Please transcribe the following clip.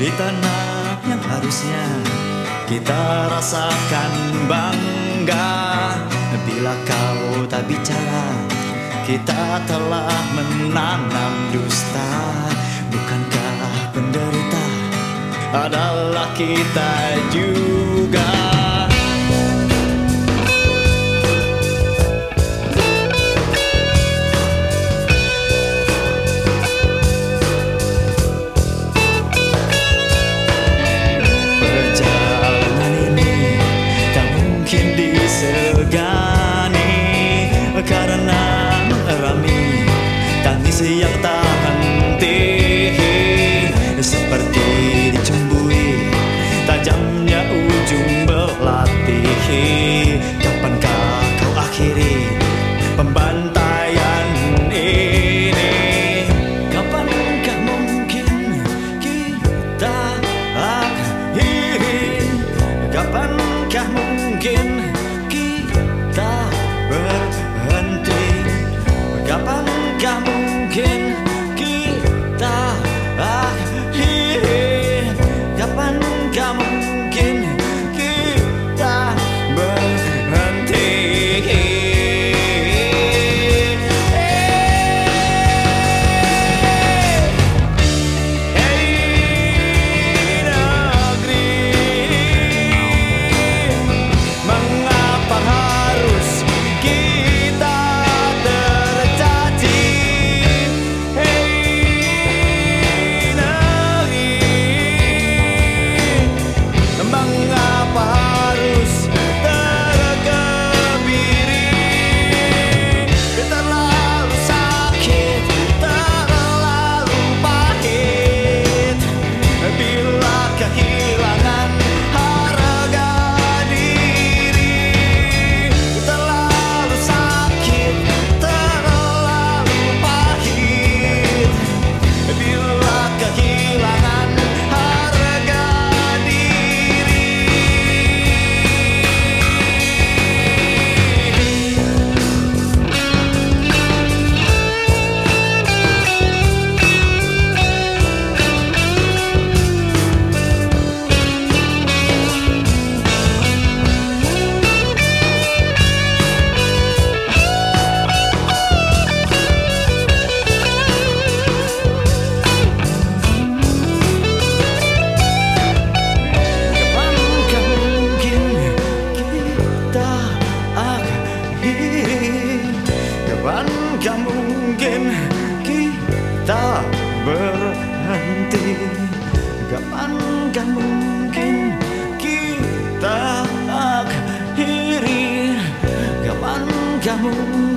di tanah yang harusnya kita rasakan bangga. Bila kau tak bicara, kita telah menanam dusta. Bukankah penderita adalah kita juga? Karena rami tangis yang tak henti, seperti dicumbui tajamnya ujung belati. Kapankah kau akhiri pembantaian ini? Kapankah mungkin kita akhiri? Kapankah mungkin kita berhenti? Kapankah mungkin kita akhiri? Kapankah mungkin kita berhenti? Kapankah mungkin kita berhenti? Kapankah mungkin kita akhiri? Kapankah mungkin